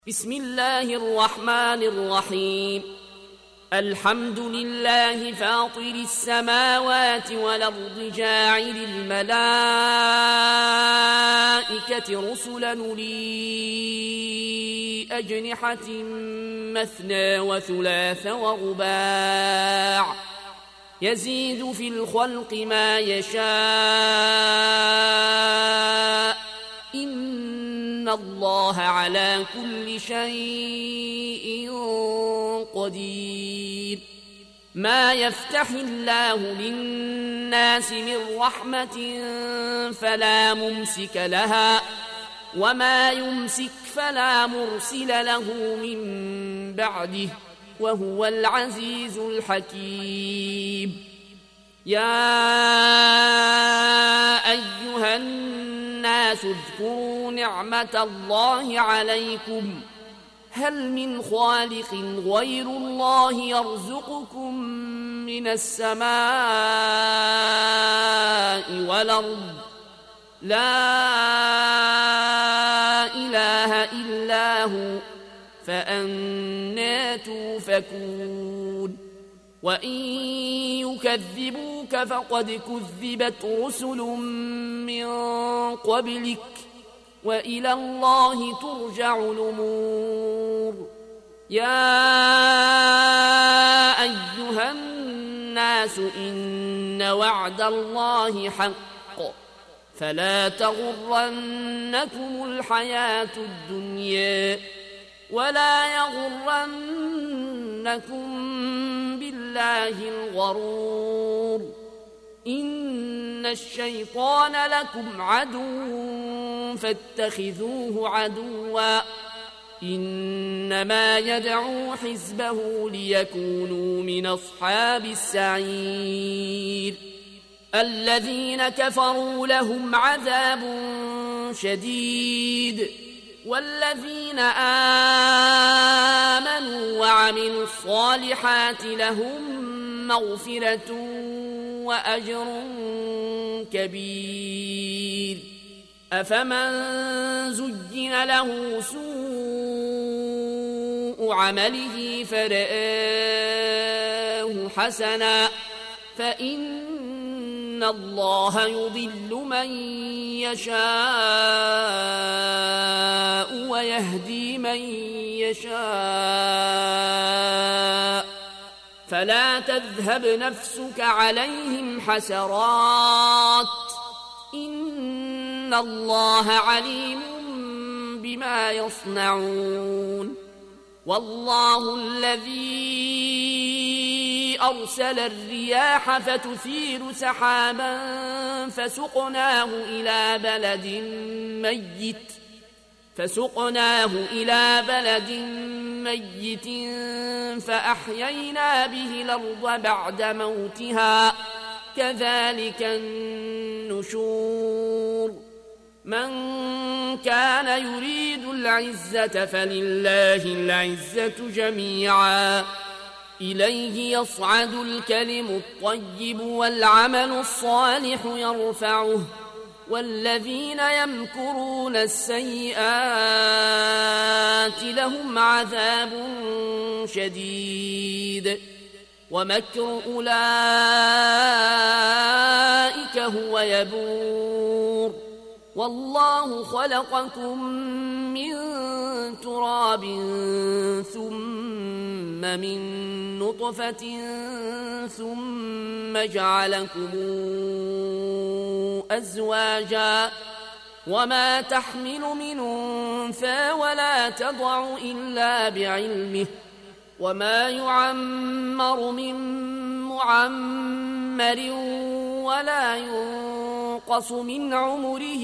بسم الله الرحمن الرحيم. الحمد لله فاطر السماوات والأرض جاعل الملائكة رسلا أولي أجنحة مثنى وثلاث ورباع يزيد في الخلق ما يشاء إن الله على كل شيء قدير. ما يفتح الله للناس من رحمة فلا ممسك لها وما يمسك فلا مرسل له من بعده وهو العزيز الحكيم. يا أيها الناس اذكروا نعمة الله عليكم هل من خالق غير الله يرزقكم من السماء والأرض لا إله إلا هو فأنى توفكون. وإن يكذبوك فقد كذبت رسل من قبلك وإلى الله ترجع الأمور. يا أيها الناس إن وعد الله حق فلا تغرنكم الحياة الدنيا ولا يغرنكم بالله الغرور. إن الشيطان لكم عدو فاتخذوه عدوا إنما يدعو حزبه ليكونوا من أصحاب السعير. الذين كفروا لهم عذاب شديد والذين آمنوا وعملوا الصالحات لهم مغفرة وأجر كبير. أفمن زين له سوء عمله فرآه حسنا فإن الله يضل من يشاء ويهدي من يشاء فلا تذهب نفسك عليهم حسرات إن الله عليم بما يصنعون. والله الذي أرسل الرياح فتثير سحابا فسقناه إلى بلد ميت فأحيينا به الأرض بعد موتها كذلك النشور. من كان يريد العزة فلله العزة جميعا إليه يصعد الكلم الطيب والعمل الصالح يرفعه والذين يمكرون السيئات لهم عذاب شديد ومكر أولئك هو يبور. والله خلقكم من تراب ثم من نطفة ثم جعلكم أزواجا وما تحمل من أنثى ولا تضع إلا بعلمه وما يعمر من معمر ولا ينقص من عمره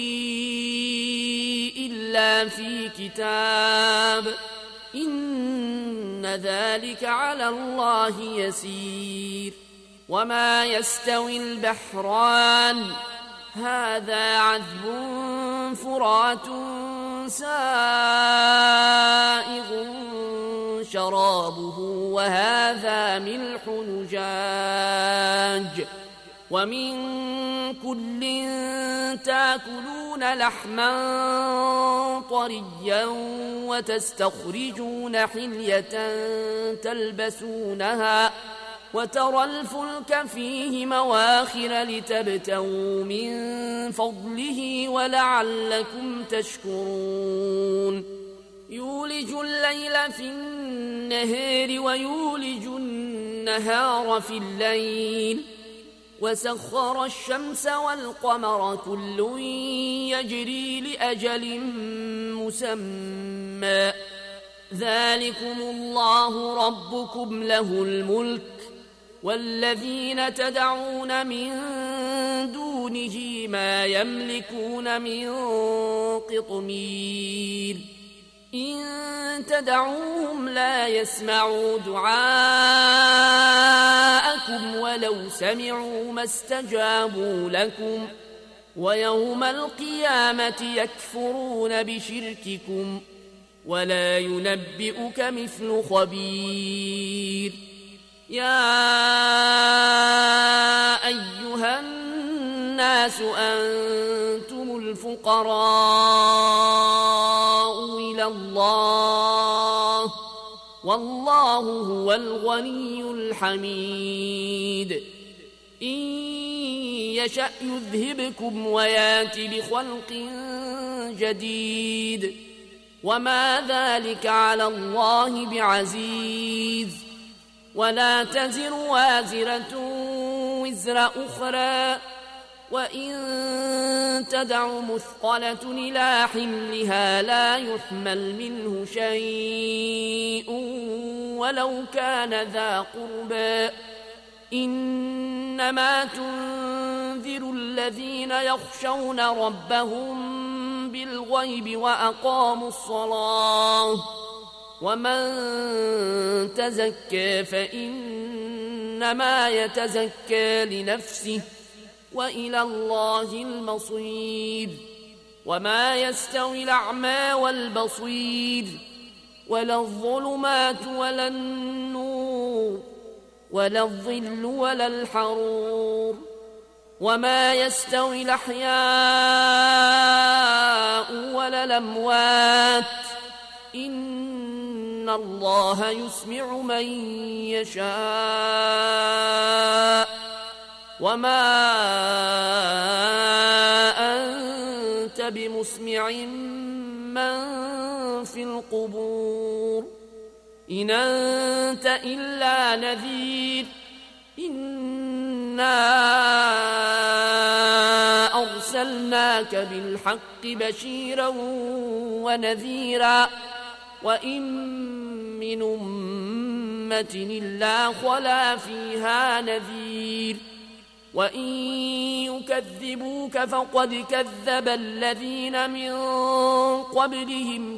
إلا في كتاب إن ذلك على الله يسير. وما يستوي البحران هذا عذب فرات سائغ شرابه وهذا ملح نجاج ومن كل تاكلون تأكلون لحما طريا وتستخرجون حلية تلبسونها وترى الفلك فيه مواخر لتبتغوا من فضله ولعلكم تشكرون يولج الليل في النهار ويولج النهار في الليل وسخر الشمس والقمر كل يجري لأجل مسمى ذلكم الله ربكم له الملك والذين تدعون من دونه ما يملكون من قطمير إن تدعوهم لا يسمعوا دعاءكم ولو سمعوا ما استجابوا لكم ويوم القيامة يكفرون بشرككم ولا ينبئك مثل خبير يا أيها الناس أنتم الفقراء إلى الله والله هو الغني الحميد إن يشأ يذهبكم ويات بخلق جديد وما ذلك على الله بعزيز ولا تزر وازرة وزر أخرى وإن تدع مثقلة إلى حملها لا يحمل منه شيء ولو كان ذا قربى إنما تنذر الذين يخشون ربهم بالغيب وأقاموا الصلاة ومن تزكى فإنما يتزكى لنفسه وإلى الله المصير وما يستوي الأعمى والبصير ولا الظلمات ولا النور ولا الظل ولا الحرور وما يستوي الأحياء ولا الأموات إن الله يسمع من يشاء وما أنت بمسمع من في القبور إن أنت إلا نذير إنا أرسلناك بالحق بشيرا ونذيرا وإن من أمة إلا خلا فيها نذير وإن يكذبوك فقد كذب الذين من قبلهم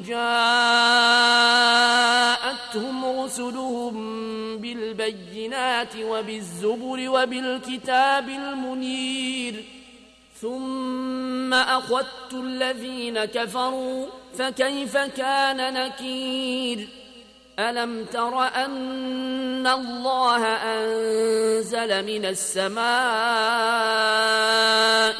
جاءتهم رسلهم بالبينات وبالزبر وبالكتاب المنير ثم أخذت الذين كفروا فكيف كان نكير ألم تر أن الله أنزل من السماء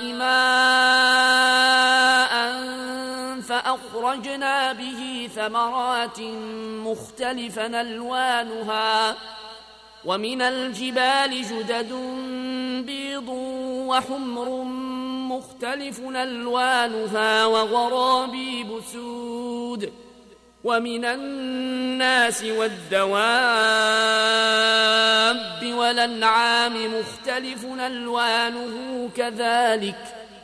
ماء فأخرجنا به ثمرات مختلفا ألوانها ومن الجبال جدد بيض وحمر مختلف ألوانها وغرابيب سود ومن الناس والدواب والأنعام مختلف ألوانه كذلك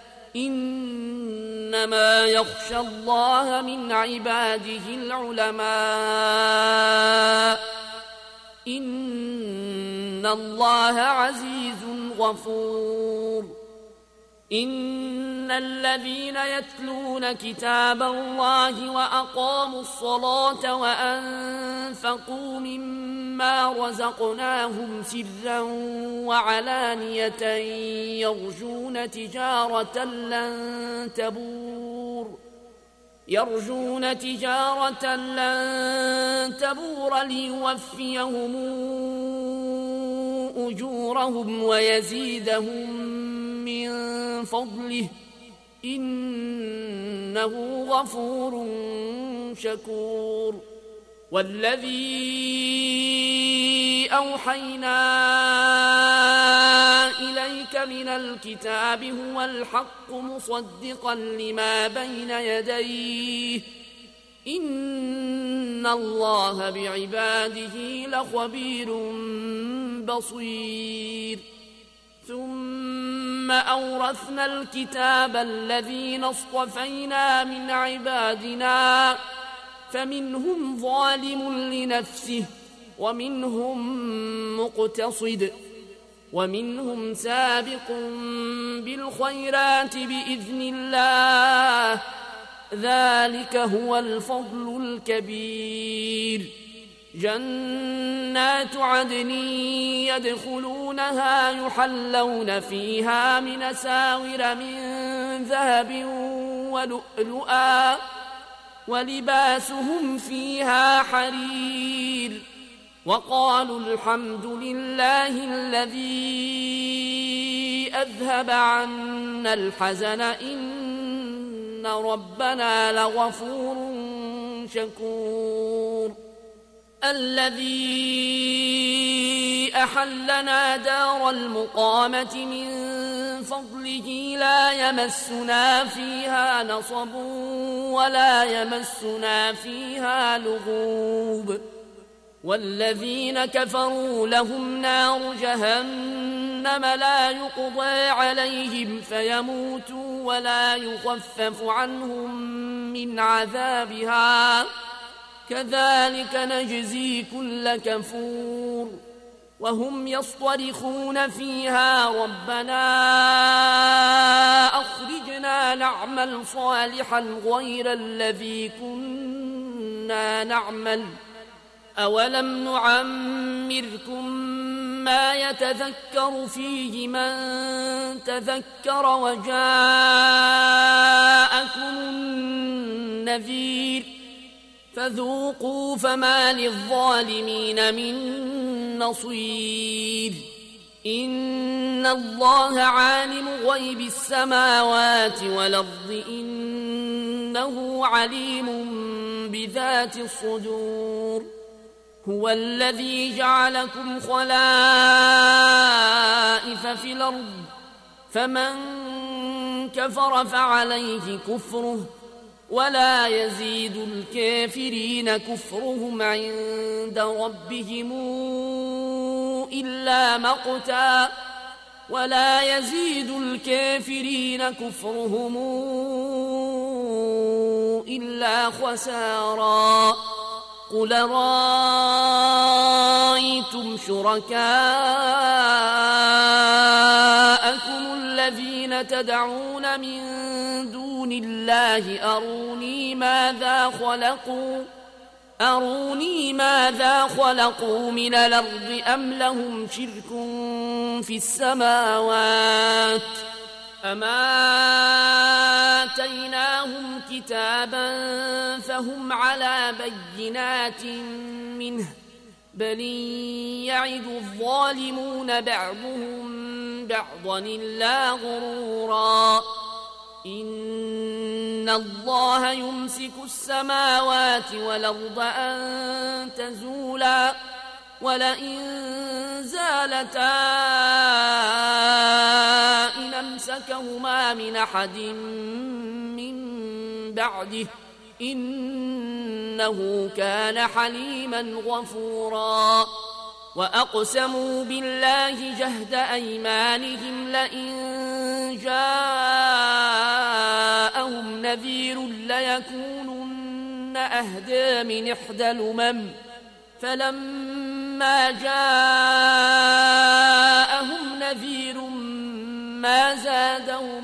إنما يخشى الله من عباده العلماء إن الله عزيز غفور إن الذين يتلون كتاب الله وأقاموا الصلاة وأنفقوا مما رزقناهم سرا وعلانية يرجون تجارة لن تبور ليوفيهم أجورهم ويزيدهم من فضله إنه غفور شكور والذي أوحينا إليك من الكتاب هو الحق مصدقا لما بين يديه إن الله بعباده لخبير بصير ثم أورثنا الكتاب الذين اصطفينا من عبادنا فمنهم ظالم لنفسه ومنهم مقتصد ومنهم سابق بالخيرات بإذن الله ذلك هو الفضل الكبير جنات عدن يدخلونها يحلون فيها من أساور من ذهب ولؤلؤا ولباسهم فيها حرير وقالوا الحمد لله الذي أذهب عنا الحزن إن ربنا لغفور شكور الذي أحلنا دار المقامة من فضله لا يمسنا فيها نصب ولا يمسنا فيها لغوب والذين كفروا لهم نار جهنم لا يقضى عليهم فيموتوا ولا يخفف عنهم من عذابها كذلك نجزي كل كفور وهم يصطرخون فيها ربنا أخرجنا نعمل صالحا غير الذي كنا نعمل أولم نعمركم ما يتذكر فيه من تذكر وجاءكم النذير فذوقوا فما للظالمين من نصير إن الله عالم غيب السماوات والأرض إنه عليم بذات الصدور هو الذي جعلكم خلائف في الأرض فمن كفر فعليه كفره ولا يزيد الكافرين كفرهم عند ربهم إلا مقتا ولا يزيد الكافرين كفرهم إلا خسارا قل رأيتم شركاءكم الذين تدعون من دون الله أروني ماذا خلقوا من الأرض أم لهم شرك في السماوات أما آتيناهم كتابا فهم على بينات منه بل يعد الظالمون بعضهم بعضا إلا غرورا إن الله يمسك السماوات والأرض أن تزولا ولئن زالتا إن أمسكهما من أحد من بعده إنه كان حليما غفورا وأقسموا بالله جهد أيمانهم لئن جاءهم نذير ليكونن أهدى من إحدى الأمم فلما جاءهم نذير ما زادهم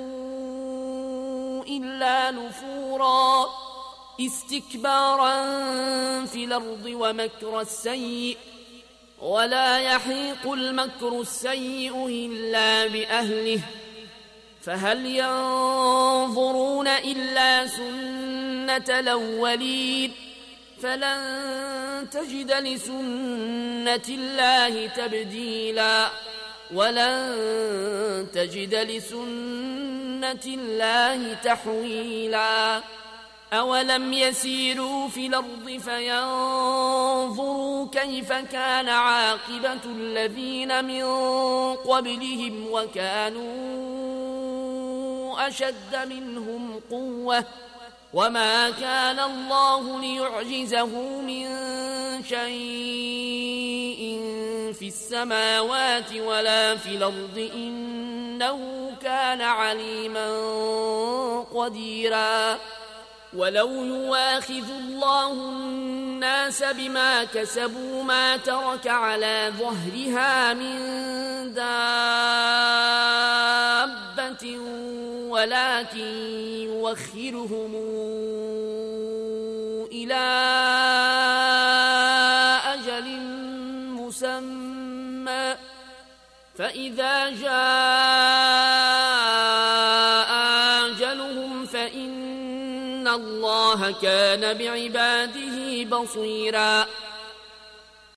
إلا نفورا استكبارا في الأرض ومكر السيء ولا يحيق المكر السيء إلا بأهله فهل ينظرون إلا سنة الأولين فلن تجد لسنة الله تبديلا ولن تجد لسنة الله تحويلا أولم يسيروا في الأرض فينظروا كيف كان عاقبة الذين من قبلهم وكانوا أشد منهم قوة وما كان الله ليعجزه من شيء في السماوات ولا في الأرض إنه كان عليما قديرا ولو يواخذ الله الناس بما كسبوا ما ترك على ظهرها من دابة ولكن يوخرهم إلى أجل مسمى فإذا جاء أجلهم فإن الله كان بعباده بصيرا